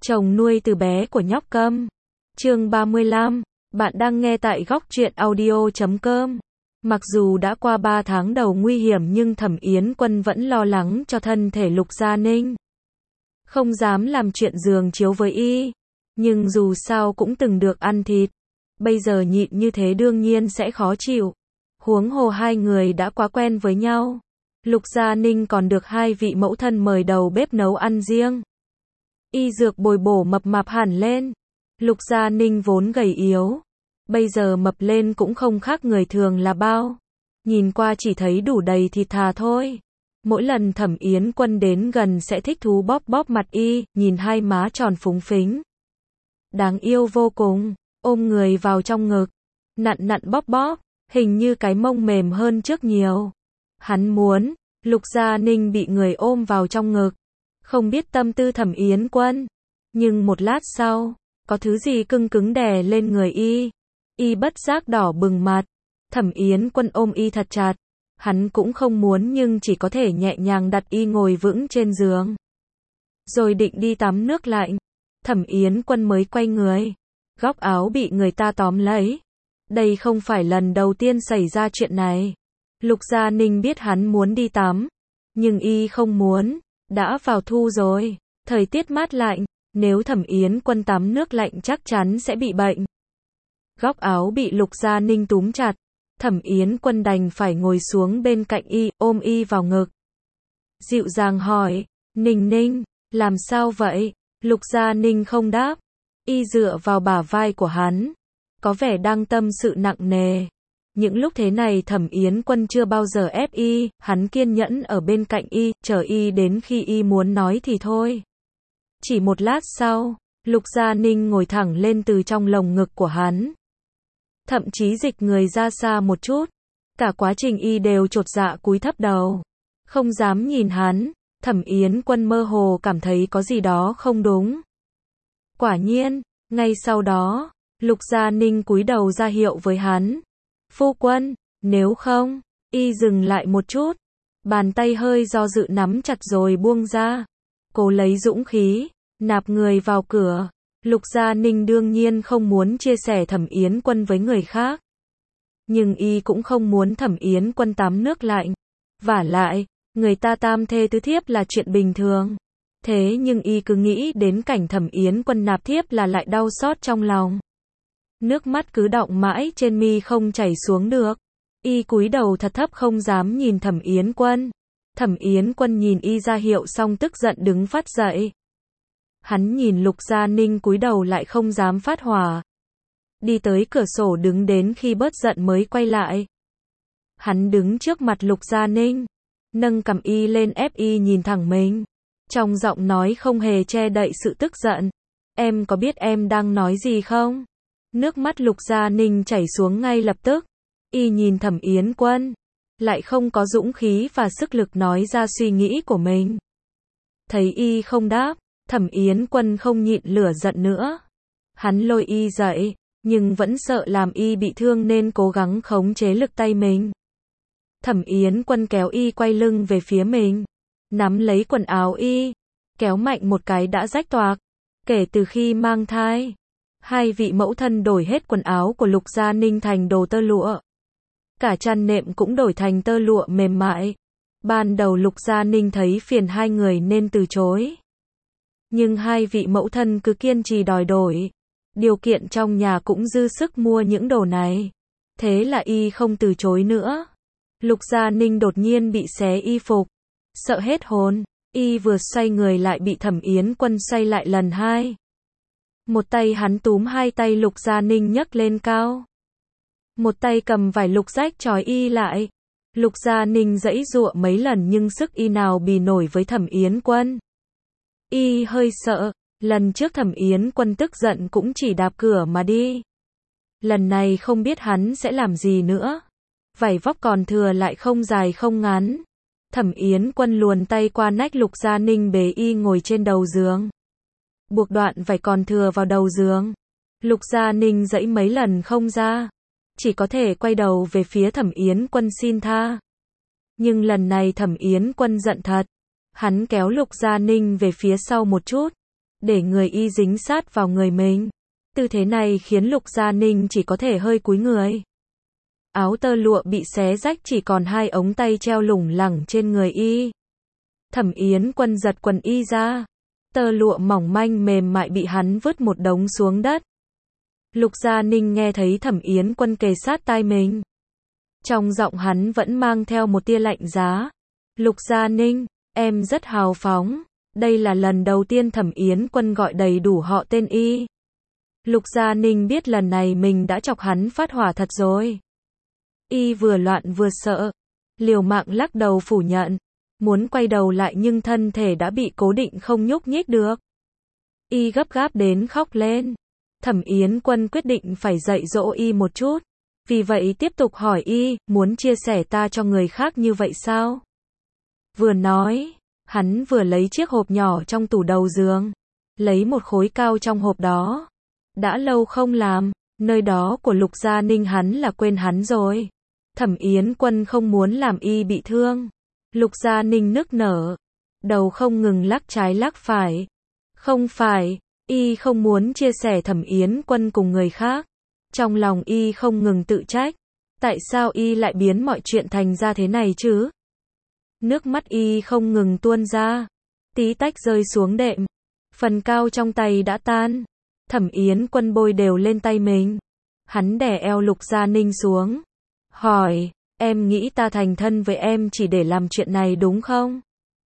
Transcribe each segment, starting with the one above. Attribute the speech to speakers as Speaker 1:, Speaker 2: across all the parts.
Speaker 1: Chồng nuôi từ bé của nhóc Câm. Chương 35. Bạn đang nghe tại góc truyện audio.com. Mặc dù đã qua 3 tháng đầu nguy hiểm nhưng Thẩm Yến Quân vẫn lo lắng cho thân thể Lục Gia Ninh. Không dám làm chuyện giường chiếu với y. Nhưng dù sao cũng từng được ăn thịt. Bây giờ nhịn như thế đương nhiên sẽ khó chịu. Huống hồ hai người đã quá quen với nhau. Lục Gia Ninh còn được hai vị mẫu thân mời đầu bếp nấu ăn riêng. Y dược bồi bổ mập mạp hẳn lên. Lục Gia Ninh vốn gầy yếu. Bây giờ mập lên cũng không khác người thường là bao. Nhìn qua chỉ thấy đủ đầy thịt thà thôi. Mỗi lần Thẩm Yến Quân đến gần sẽ thích thú bóp bóp mặt y, nhìn hai má tròn phúng phính. Đáng yêu vô cùng, ôm người vào trong ngực. Nặn nặn bóp bóp, hình như cái mông mềm hơn trước nhiều. Hắn muốn, Lục Gia Ninh bị người ôm vào trong ngực. Không biết tâm tư Thẩm Yến Quân. Nhưng một lát sau, có thứ gì cưng cứng đè lên người y. Y bất giác đỏ bừng mặt. Thẩm Yến Quân ôm y thật chặt. Hắn cũng không muốn nhưng chỉ có thể nhẹ nhàng đặt y ngồi vững trên giường. Rồi định đi tắm nước lạnh. Thẩm Yến Quân mới quay người. Góc áo bị người ta tóm lấy. Đây không phải lần đầu tiên xảy ra chuyện này. Lục Gia Ninh biết hắn muốn đi tắm. Nhưng y không muốn. Đã vào thu rồi. Thời tiết mát lạnh. Nếu Thẩm Yến Quân tắm nước lạnh chắc chắn sẽ bị bệnh. Góc áo bị Lục Gia Ninh túm chặt. Thẩm Yến Quân đành phải ngồi xuống bên cạnh y, ôm y vào ngực. Dịu dàng hỏi, Ninh Ninh, làm sao vậy? Lục Gia Ninh không đáp. Y dựa vào bả vai của hắn. Có vẻ đang tâm sự nặng nề. Những lúc thế này Thẩm Yến Quân chưa bao giờ ép y, hắn kiên nhẫn ở bên cạnh y, chờ y đến khi y muốn nói thì thôi. Chỉ một lát sau, Lục Gia Ninh ngồi thẳng lên từ trong lồng ngực của hắn. Thậm chí dịch người ra xa một chút. Cả quá trình y đều chột dạ cúi thấp đầu. Không dám nhìn hắn. Thẩm Yến Quân mơ hồ cảm thấy có gì đó không đúng. Quả nhiên, ngay sau đó, Lục Gia Ninh cúi đầu ra hiệu với hắn. Phu quân, nếu không, y dừng lại một chút. Bàn tay hơi do dự nắm chặt rồi buông ra. Cố lấy dũng khí, nạp người vào cửa. Lục Gia Ninh đương nhiên không muốn chia sẻ Thẩm Yến Quân với người khác. Nhưng y cũng không muốn Thẩm Yến Quân tắm nước lạnh. Vả lại, người ta tam thê tứ thiếp là chuyện bình thường. Thế nhưng y cứ nghĩ đến cảnh Thẩm Yến Quân nạp thiếp là lại đau xót trong lòng. Nước mắt cứ đọng mãi trên mi không chảy xuống được. Y cúi đầu thật thấp không dám nhìn Thẩm Yến Quân. Thẩm Yến Quân nhìn y ra hiệu xong tức giận đứng phát dậy. Hắn nhìn Lục Gia Ninh cúi đầu lại không dám phát hỏa. Đi tới cửa sổ đứng đến khi bớt giận mới quay lại. Hắn đứng trước mặt Lục Gia Ninh. Nâng cằm y lên ép y nhìn thẳng mình. Trong giọng nói không hề che đậy sự tức giận. Em có biết em đang nói gì không? Nước mắt Lục Gia Ninh chảy xuống ngay lập tức. Y nhìn Thẩm Yến Quân. Lại không có dũng khí và sức lực nói ra suy nghĩ của mình. Thấy y không đáp. Thẩm Yến Quân không nhịn lửa giận nữa. Hắn lôi y dậy, nhưng vẫn sợ làm y bị thương nên cố gắng khống chế lực tay mình. Thẩm Yến Quân kéo y quay lưng về phía mình. Nắm lấy quần áo y. Kéo mạnh một cái đã rách toạc. Kể từ khi mang thai, hai vị mẫu thân đổi hết quần áo của Lục Gia Ninh thành đồ tơ lụa. Cả chăn nệm cũng đổi thành tơ lụa mềm mại. Ban đầu Lục Gia Ninh thấy phiền hai người nên từ chối. Nhưng hai vị mẫu thân cứ kiên trì đòi đổi. Điều kiện trong nhà cũng dư sức mua những đồ này. Thế là y không từ chối nữa. Lục Gia Ninh đột nhiên bị xé y phục. Sợ hết hồn. Y vừa xoay người lại bị Thẩm Yến Quân xoay lại lần hai. Một tay hắn túm hai tay Lục Gia Ninh nhấc lên cao. Một tay cầm vải lục rách trói y lại. Lục Gia Ninh giãy giụa mấy lần nhưng sức y nào bì nổi với Thẩm Yến Quân. Y hơi sợ, lần trước Thẩm Yến Quân tức giận cũng chỉ đạp cửa mà đi. Lần này không biết hắn sẽ làm gì nữa. Vải vóc còn thừa lại không dài không ngắn. Thẩm Yến Quân luồn tay qua nách Lục Gia Ninh bế y ngồi trên đầu giường. Buộc đoạn vải còn thừa vào đầu giường. Lục Gia Ninh giãy mấy lần không ra. Chỉ có thể quay đầu về phía Thẩm Yến Quân xin tha. Nhưng lần này Thẩm Yến Quân giận thật. Hắn kéo Lục Gia Ninh về phía sau một chút. để người y dính sát vào người mình. Tư thế này khiến Lục Gia Ninh chỉ có thể hơi cúi người. Áo tơ lụa bị xé rách chỉ còn hai ống tay treo lủng lẳng trên người y. Thẩm Yến Quân giật quần y ra. Tơ lụa mỏng manh mềm mại bị hắn vứt một đống xuống đất. Lục Gia Ninh nghe thấy Thẩm Yến Quân kề sát tai mình. Trong giọng hắn vẫn mang theo một tia lạnh giá. Lục Gia Ninh, em rất hào phóng. Đây là lần đầu tiên Thẩm Yến Quân gọi đầy đủ họ tên y. Lục Gia Ninh biết lần này mình đã chọc hắn phát hỏa thật rồi. Y vừa loạn vừa sợ. Liều mạng lắc đầu phủ nhận. Muốn quay đầu lại nhưng thân thể đã bị cố định không nhúc nhích được. Y gấp gáp đến khóc lên. Thẩm Yến Quân quyết định phải dạy dỗ y một chút. Vì vậy tiếp tục hỏi y, muốn chia sẻ ta cho người khác như vậy sao? Vừa nói, hắn vừa lấy chiếc hộp nhỏ trong tủ đầu giường. Lấy một khối cao trong hộp đó. Đã lâu không làm, nơi đó của Lục Gia Ninh hắn là quên hắn rồi. Thẩm Yến Quân không muốn làm y bị thương. Lục Gia Ninh nức nở. Đầu không ngừng lắc trái lắc phải. Không phải, y không muốn chia sẻ Thẩm Yến Quân cùng người khác. Trong lòng y không ngừng tự trách. Tại sao y lại biến mọi chuyện thành ra thế này chứ? Nước mắt y không ngừng tuôn ra. Tí tách rơi xuống đệm. Phần cao trong tay đã tan. Thẩm Yến Quân bôi đều lên tay mình. Hắn đè eo Lục Gia Ninh xuống. Hỏi, em nghĩ ta thành thân với em chỉ để làm chuyện này đúng không?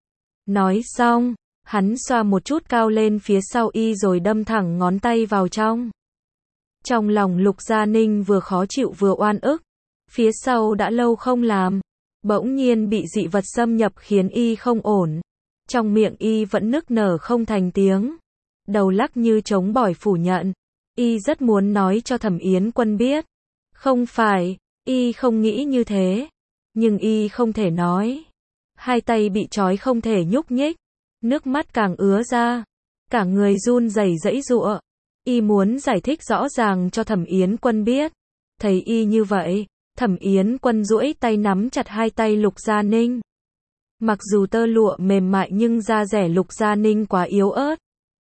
Speaker 1: Nói xong, hắn xoa một chút cao lên phía sau y rồi đâm thẳng ngón tay vào trong. Trong lòng Lục Gia Ninh vừa khó chịu vừa oan ức. Phía sau đã lâu không làm. Bỗng nhiên bị dị vật xâm nhập khiến y không ổn. Trong miệng y vẫn nức nở không thành tiếng. Đầu lắc như chống bỏi phủ nhận. Y rất muốn nói cho Thẩm Yến Quân biết. Không phải, y không nghĩ như thế. Nhưng y không thể nói. Hai tay bị trói không thể nhúc nhích. Nước mắt càng ứa ra. Cả người run rẩy giãy giụa. Y muốn giải thích rõ ràng cho Thẩm Yến Quân biết. Thấy y như vậy, Thẩm Yến Quân duỗi tay nắm chặt hai tay Lục Gia Ninh. Mặc dù tơ lụa mềm mại nhưng da dẻ Lục Gia Ninh quá yếu ớt.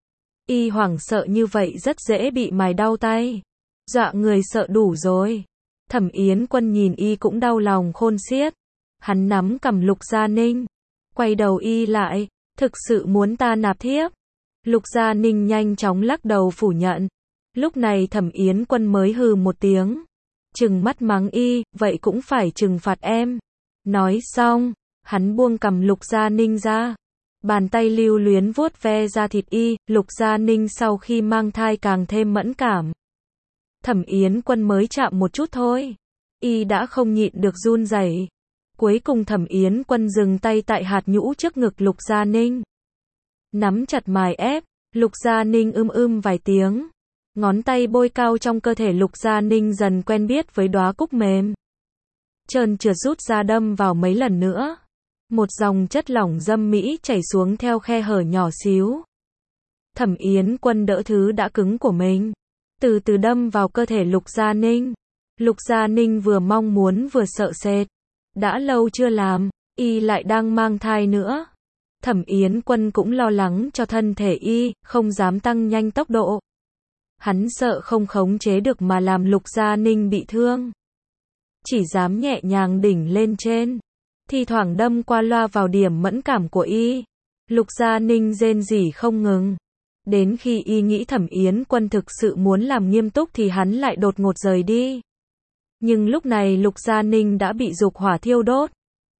Speaker 1: Y hoảng sợ như vậy rất dễ bị mài đau tay. Dọa người sợ đủ rồi. Thẩm Yến Quân nhìn y cũng đau lòng khôn xiết. Hắn nắm cằm Lục Gia Ninh. Quay đầu y lại. Thực sự muốn ta nạp thiếp. Lục Gia Ninh nhanh chóng lắc đầu phủ nhận. Lúc này Thẩm Yến Quân mới hừ một tiếng. Trừng mắt mắng y, vậy cũng phải trừng phạt em. Nói xong, hắn buông cằm Lục Gia Ninh ra. Bàn tay lưu luyến vuốt ve da thịt y. Lục Gia Ninh sau khi mang thai càng thêm mẫn cảm. Thẩm Yến Quân mới chạm một chút thôi. Y đã không nhịn được run rẩy. Cuối cùng Thẩm Yến Quân dừng tay tại hạt nhũ trước ngực Lục Gia Ninh. Nắm chặt mài ép. Lục Gia Ninh vài tiếng. Ngón tay bôi cao trong cơ thể Lục Gia Ninh dần quen biết với đóa cúc mềm. Trơn trượt rút ra đâm vào mấy lần nữa. Một dòng chất lỏng dâm mỹ chảy xuống theo khe hở nhỏ xíu. Thẩm Yến Quân đỡ thứ đã cứng của mình. Từ từ đâm vào cơ thể Lục Gia Ninh. Lục Gia Ninh vừa mong muốn vừa sợ sệt. Đã lâu chưa làm, y lại đang mang thai nữa. Thẩm Yến Quân cũng lo lắng cho thân thể y, không dám tăng nhanh tốc độ. Hắn sợ không khống chế được mà làm Lục Gia Ninh bị thương. Chỉ dám nhẹ nhàng đỉnh lên trên. Thi thoảng đâm qua loa vào điểm mẫn cảm của y. Lục Gia Ninh rên rỉ không ngừng. Đến khi y nghĩ Thẩm Yến Quân thực sự muốn làm nghiêm túc thì hắn lại đột ngột rời đi. Nhưng lúc này Lục Gia Ninh đã bị dục hỏa thiêu đốt.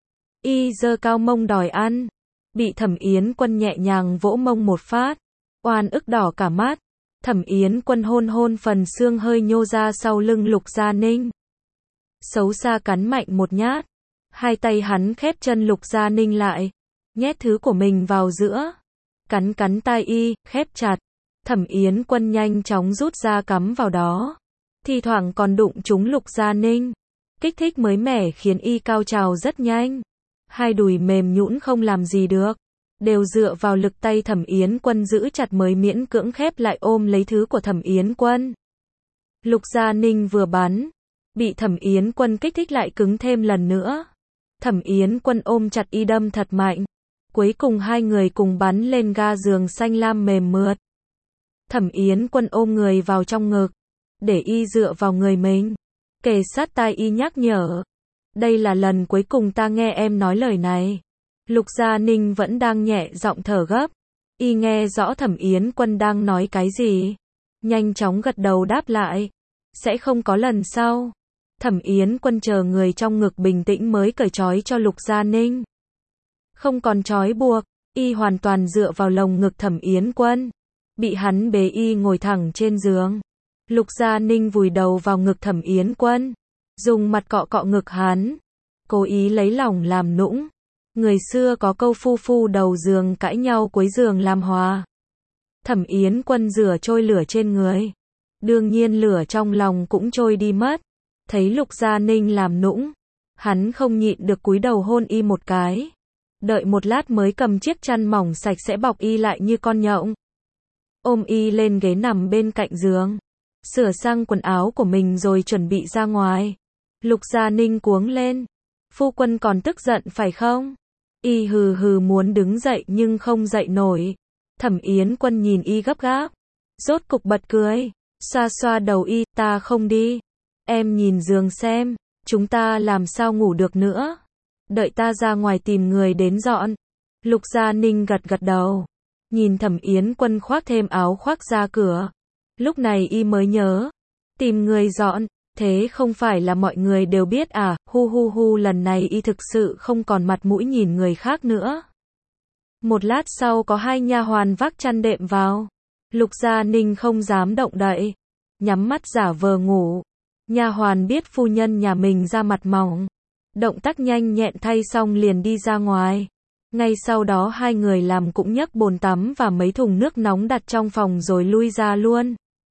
Speaker 1: Y giơ cao mông đòi ăn. Bị Thẩm Yến Quân nhẹ nhàng vỗ mông một phát. Oan ức đỏ cả mắt. Thẩm Yến Quân hôn hôn phần xương hơi nhô ra sau lưng Lục Gia Ninh. Xấu xa cắn mạnh một nhát. Hai tay hắn khép chân Lục Gia Ninh lại. Nhét thứ của mình vào giữa. Cắn cắn tai y, khép chặt. Thẩm Yến Quân nhanh chóng rút ra cắm vào đó. Thi thoảng còn đụng trúng Lục Gia Ninh. Kích thích mới mẻ khiến y cao trào rất nhanh. Hai đùi mềm nhũn không làm gì được. Đều dựa vào lực tay Thẩm Yến Quân giữ chặt mới miễn cưỡng khép lại ôm lấy thứ của Thẩm Yến Quân. Lục Gia Ninh vừa bắn. Bị Thẩm Yến Quân kích thích lại cứng thêm lần nữa. Thẩm Yến Quân ôm chặt y đâm thật mạnh. Cuối cùng hai người cùng bắn lên ga giường xanh lam mềm mượt. Thẩm Yến Quân ôm người vào trong ngực, để y dựa vào người mình, kề sát tai y nhắc nhở. Đây là lần cuối cùng ta nghe em nói lời này. Lục Gia Ninh vẫn đang nhẹ giọng thở gấp. Y nghe rõ Thẩm Yến Quân đang nói cái gì. Nhanh chóng gật đầu đáp lại. Sẽ không có lần sau. Thẩm Yến Quân chờ người trong ngực bình tĩnh mới cởi trói cho Lục Gia Ninh. Không còn trói buộc, y hoàn toàn dựa vào lồng ngực Thẩm Yến Quân. Bị hắn bế y ngồi thẳng trên giường. Lục Gia Ninh vùi đầu vào ngực Thẩm Yến Quân, dùng mặt cọ cọ ngực hắn, cố ý lấy lòng làm nũng. Người xưa có câu phu phu đầu giường cãi nhau cuối giường làm hòa. Thẩm Yến Quân rửa trôi lửa trên người. Đương nhiên lửa trong lòng cũng trôi đi mất. Thấy Lục Gia Ninh làm nũng, hắn không nhịn được cúi đầu hôn y một cái. Đợi một lát mới cầm chiếc chăn mỏng sạch sẽ bọc y lại như con nhộng. Ôm y lên ghế nằm bên cạnh giường, sửa sang quần áo của mình rồi chuẩn bị ra ngoài. Lục Gia Ninh cuống lên. Phu quân còn tức giận phải không? Y hừ hừ muốn đứng dậy nhưng không dậy nổi. Thẩm Yến Quân nhìn y gấp gáp. Rốt cục bật cười. Xoa xoa đầu y, ta không đi. Em nhìn giường xem, chúng ta làm sao ngủ được nữa. Đợi ta ra ngoài tìm người đến dọn. Lục Gia Ninh gật gật đầu. Nhìn Thẩm Yến Quân khoác thêm áo khoác ra cửa. Lúc này y mới nhớ. Tìm người dọn, thế không phải là mọi người đều biết à, hu hu hu lần này y thực sự không còn mặt mũi nhìn người khác nữa. Một lát sau có hai nha hoàn vác chăn đệm vào. Lục Gia Ninh không dám động đậy. Nhắm mắt giả vờ ngủ. Nha hoàn biết phu nhân nhà mình da mặt mỏng. Động tác nhanh nhẹn thay xong liền đi ra ngoài. Ngay sau đó hai người làm cũng nhấc bồn tắm và mấy thùng nước nóng đặt trong phòng rồi lui ra luôn.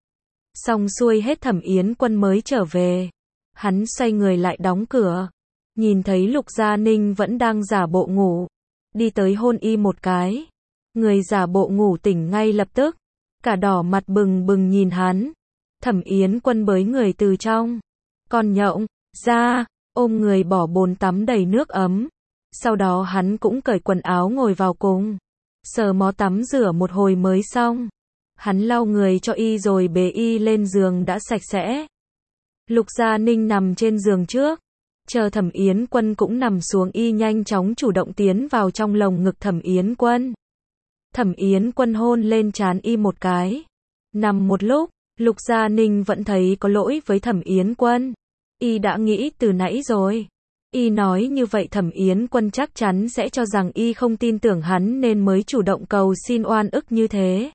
Speaker 1: Xong xuôi hết Thẩm Yến Quân mới trở về. Hắn xoay người lại đóng cửa. Nhìn thấy Lục Gia Ninh vẫn đang giả bộ ngủ. Đi tới hôn y một cái. Người giả bộ ngủ tỉnh ngay lập tức. Cả đỏ mặt bừng bừng nhìn hắn. Thẩm Yến Quân bới người từ trong con nhộng ra, ôm người bỏ bồn tắm đầy nước ấm. Sau đó hắn cũng cởi quần áo ngồi vào cùng. Sờ mó tắm rửa một hồi mới xong. Hắn lau người cho y rồi bế y lên giường đã sạch sẽ. Lục Gia Ninh nằm trên giường trước. Chờ Thẩm Yến Quân cũng nằm xuống y nhanh chóng chủ động tiến vào trong lồng ngực Thẩm Yến Quân. Thẩm Yến Quân hôn lên trán y một cái. Nằm một lúc, Lục Gia Ninh vẫn thấy có lỗi với Thẩm Yến Quân. Y đã nghĩ từ nãy rồi. Y nói như vậy Thẩm Yến Quân chắc chắn sẽ cho rằng y không tin tưởng hắn nên mới chủ động cầu xin oan ức như thế.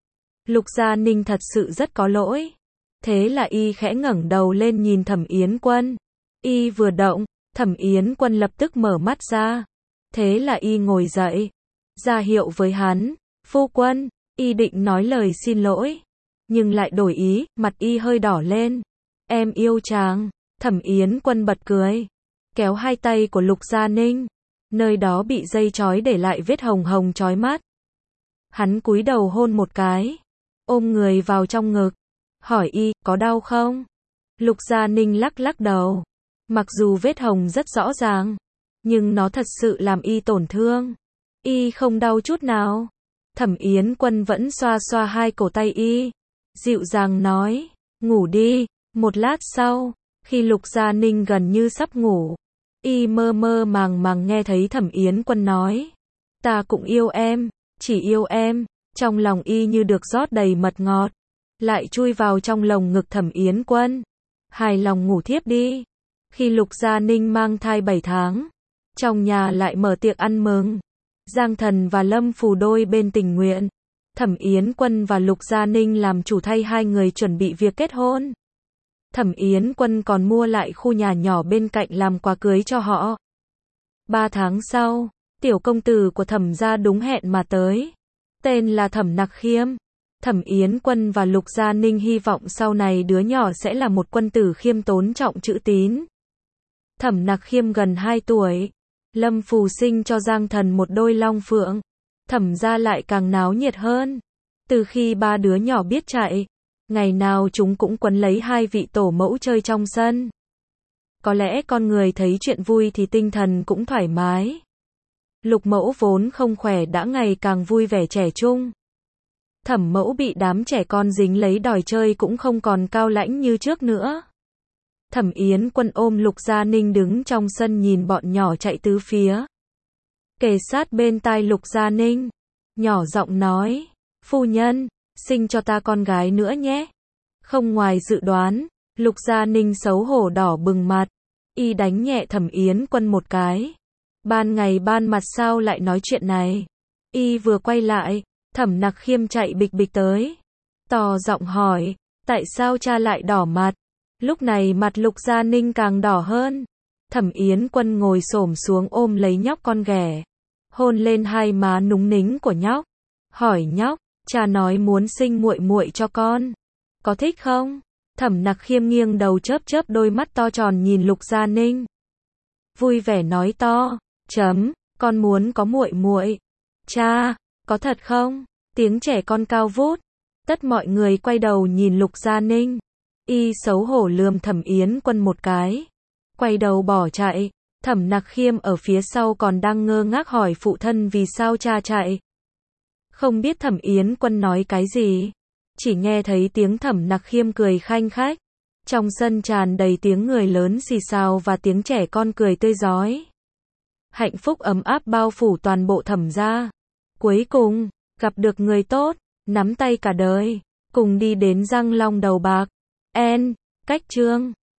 Speaker 1: Lục Gia Ninh thật sự rất có lỗi. Thế là y khẽ ngẩng đầu lên nhìn Thẩm Yến Quân. Y vừa động, Thẩm Yến Quân lập tức mở mắt ra. Thế là y ngồi dậy, ra hiệu với hắn. Phu quân, y định nói lời xin lỗi. Nhưng lại đổi ý, mặt y hơi đỏ lên. Em yêu chàng. Thẩm Yến Quân bật cười. Kéo hai tay của Lục Gia Ninh. Nơi đó bị dây trói để lại vết hồng hồng chói mắt. Hắn cúi đầu hôn một cái. Ôm người vào trong ngực. Hỏi y, có đau không? Lục Gia Ninh lắc lắc đầu. Mặc dù vết hồng rất rõ ràng. Nhưng nó thật sự làm y tổn thương. Y không đau chút nào. Thẩm Yến Quân vẫn xoa xoa hai cổ tay y. Dịu dàng nói. Ngủ đi. Một lát sau, khi Lục Gia Ninh gần như sắp ngủ. Y mơ mơ màng màng nghe thấy Thẩm Yến Quân nói. Ta cũng yêu em. Chỉ yêu em. Trong lòng y như được rót đầy mật ngọt. Lại chui vào trong lồng ngực Thẩm Yến Quân. Hài lòng ngủ thiếp đi. Khi Lục Gia Ninh mang thai 7 tháng. Trong nhà lại mở tiệc ăn mừng. Giang Thần và Lâm Phù đôi bên tình nguyện. Thẩm Yến Quân và Lục Gia Ninh làm chủ thay hai người chuẩn bị việc kết hôn. Thẩm Yến Quân còn mua lại khu nhà nhỏ bên cạnh làm quà cưới cho họ. 3 tháng sau, tiểu công tử của Thẩm gia đúng hẹn mà tới. Tên là Thẩm Nặc Khiêm. Thẩm Yến Quân và Lục Gia Ninh hy vọng sau này đứa nhỏ sẽ là một quân tử khiêm tốn trọng chữ tín. Thẩm Nặc Khiêm gần 2 tuổi. Lâm Phù sinh cho Giang Thần một đôi long phượng. Thẩm gia lại càng náo nhiệt hơn. Từ khi 3 đứa nhỏ biết chạy, ngày nào chúng cũng quấn lấy hai vị tổ mẫu chơi trong sân. Có lẽ con người thấy chuyện vui thì tinh thần cũng thoải mái. Lục mẫu vốn không khỏe đã ngày càng vui vẻ trẻ trung. Thẩm Mẫu bị đám trẻ con dính lấy đòi chơi cũng không còn cao lãnh như trước nữa. Thẩm Yến Quân ôm Lục Gia Ninh đứng trong sân nhìn bọn nhỏ chạy tứ phía. Kề sát bên tai Lục Gia Ninh, nhỏ giọng nói, phu nhân, sinh cho ta con gái nữa nhé. Không ngoài dự đoán, Lục Gia Ninh xấu hổ đỏ bừng mặt, y đánh nhẹ Thẩm Yến Quân một cái. Ban ngày ban mặt sao lại nói chuyện này? Y vừa quay lại, Thẩm Nặc Khiêm chạy bịch bịch tới, tò giọng hỏi, tại sao cha lại đỏ mặt? Lúc này mặt Lục Gia Ninh càng đỏ hơn. Thẩm Yến Quân ngồi xổm xuống ôm lấy nhóc con ghẻ, hôn lên hai má núng nính của nhóc, hỏi nhóc, cha nói muốn sinh muội muội cho con, có thích không? Thẩm Nặc Khiêm nghiêng đầu chớp chớp đôi mắt to tròn nhìn Lục Gia Ninh, vui vẻ nói to, con muốn có muội muội. Cha, có thật không? Tiếng trẻ con cao vút. Tất mọi người quay đầu nhìn Lục Gia Ninh. Y xấu hổ lườm Thẩm Yến Quân một cái, quay đầu bỏ chạy. Thẩm Nặc Khiêm ở phía sau còn đang ngơ ngác hỏi phụ thân vì sao cha chạy. Không biết Thẩm Yến Quân nói cái gì, chỉ nghe thấy tiếng Thẩm Nặc Khiêm cười khanh khách. Trong sân tràn đầy tiếng người lớn xì xào và tiếng trẻ con cười tươi rói. Hạnh phúc ấm áp bao phủ toàn bộ Thẩm gia. Cuối cùng, gặp được người tốt, nắm tay cả đời, cùng đi đến Răng Long Đầu Bạc. Cách chương